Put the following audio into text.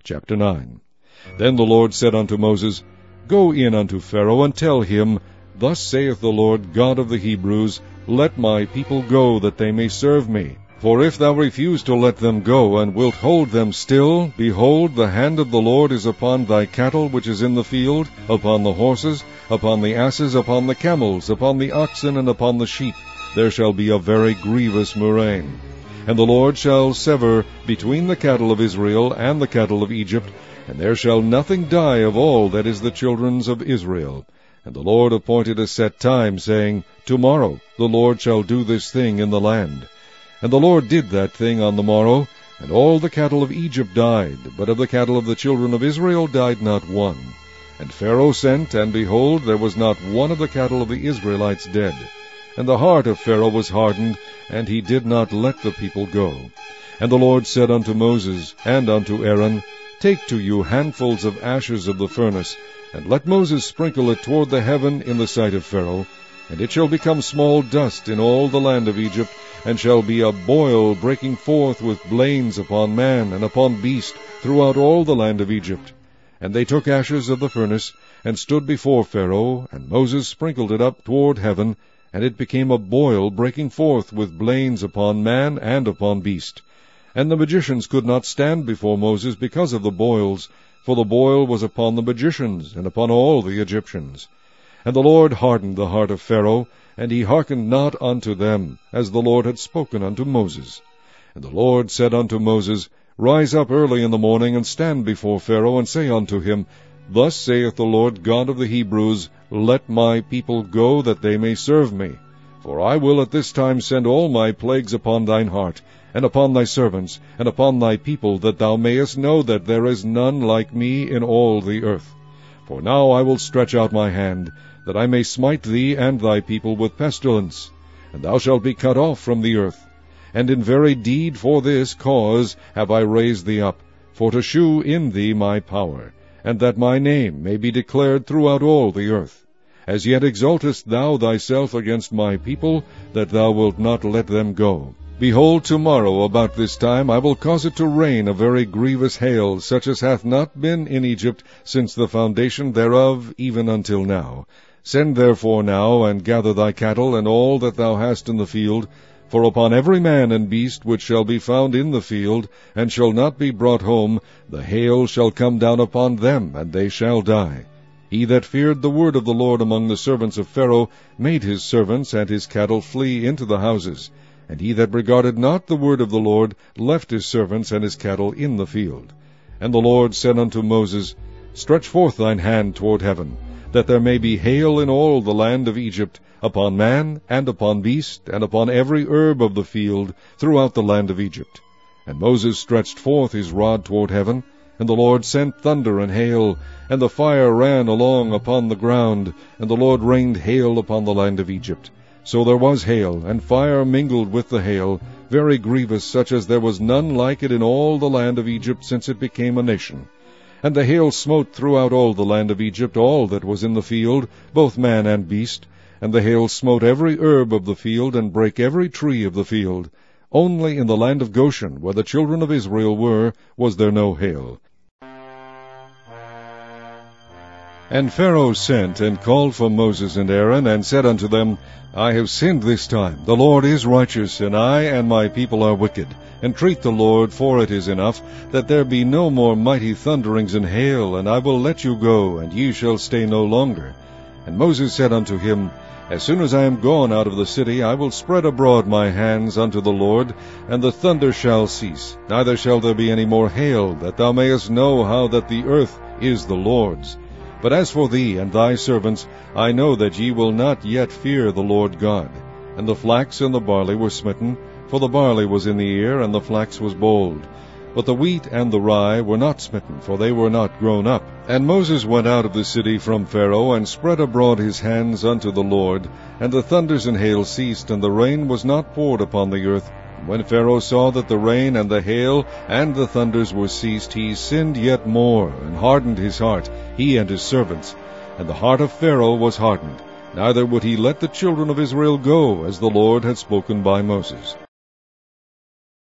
Chapter 9. Then the Lord said unto Moses, Go in unto Pharaoh, and tell him, Thus saith the Lord God of the Hebrews, Let my people go, that they may serve me. For if thou refuse to let them go, and wilt hold them still, behold, the hand of the Lord is upon thy cattle which is in the field, upon the horses, upon the asses, upon the camels, upon the oxen, and upon the sheep. There shall be a very grievous murrain. And the Lord shall sever between the cattle of Israel and the cattle of Egypt, and there shall nothing die of all that is the children's of Israel. And the Lord appointed a set time, saying, Tomorrow the Lord shall do this thing in the land. And the Lord did that thing on the morrow, and all the cattle of Egypt died, but of the cattle of the children of Israel died not one. And Pharaoh sent, and behold, there was not one of the cattle of the Israelites dead. And the heart of Pharaoh was hardened, and he did not let the people go. And the Lord said unto Moses and unto Aaron, Take to you handfuls of ashes of the furnace, and let Moses sprinkle it toward the heaven in the sight of Pharaoh, and it shall become small dust in all the land of Egypt, and shall be a boil breaking forth with blains upon man and upon beast throughout all the land of Egypt. And they took ashes of the furnace, and stood before Pharaoh, and Moses sprinkled it up toward heaven, and it became a boil breaking forth with blains upon man and upon beast. And the magicians could not stand before Moses because of the boils, for the boil was upon the magicians, and upon all the Egyptians. And the Lord hardened the heart of Pharaoh, and he hearkened not unto them, as the Lord had spoken unto Moses. And the Lord said unto Moses, Rise up early in the morning, and stand before Pharaoh, and say unto him, Thus saith the Lord God of the Hebrews, Let my people go, that they may serve me. For I will at this time send all my plagues upon thine heart, and upon thy servants, and upon thy people, that thou mayest know that there is none like me in all the earth. For now I will stretch out my hand, that I may smite thee and thy people with pestilence, and thou shalt be cut off from the earth. And in very deed for this cause have I raised thee up, for to shew in thee my power, and that my name may be declared throughout all the earth. As yet exaltest thou thyself against my people, that thou wilt not let them go. Behold, tomorrow about this time I will cause it to rain a very grievous hail, such as hath not been in Egypt since the foundation thereof even until now. Send therefore now, and gather thy cattle, and all that thou hast in the field, for upon every man and beast which shall be found in the field, and shall not be brought home, the hail shall come down upon them, and they shall die. He that feared the word of the Lord among the servants of Pharaoh made his servants and his cattle flee into the houses. And he that regarded not the word of the Lord left his servants and his cattle in the field. And the Lord said unto Moses, Stretch forth thine hand toward heaven, that there may be hail in all the land of Egypt, upon man, and upon beast, and upon every herb of the field, throughout the land of Egypt. And Moses stretched forth his rod toward heaven, and the Lord sent thunder and hail, and the fire ran along upon the ground, and the Lord rained hail upon the land of Egypt. So there was hail, and fire mingled with the hail, very grievous, such as there was none like it in all the land of Egypt since it became a nation. And the hail smote throughout all the land of Egypt all that was in the field, both man and beast. And the hail smote every herb of the field, and brake every tree of the field. Only in the land of Goshen, where the children of Israel were, was there no hail. And Pharaoh sent and called for Moses and Aaron, and said unto them, I have sinned this time. The Lord is righteous, and I and my people are wicked. Entreat the Lord, for it is enough, that there be no more mighty thunderings and hail, and I will let you go, and ye shall stay no longer. And Moses said unto him, As soon as I am gone out of the city, I will spread abroad my hands unto the Lord, and the thunder shall cease, neither shall there be any more hail, that thou mayest know how that the earth is the Lord's. But as for thee and thy servants, I know that ye will not yet fear the Lord God. And the flax and the barley were smitten, for the barley was in the ear, and the flax was bold. But the wheat and the rye were not smitten, for they were not grown up. And Moses went out of the city from Pharaoh, and spread abroad his hands unto the Lord. And the thunders and hail ceased, and the rain was not poured upon the earth. When Pharaoh saw that the rain and the hail and the thunders were ceased, he sinned yet more, and hardened his heart, he and his servants. And the heart of Pharaoh was hardened, neither would he let the children of Israel go, as the Lord had spoken by Moses.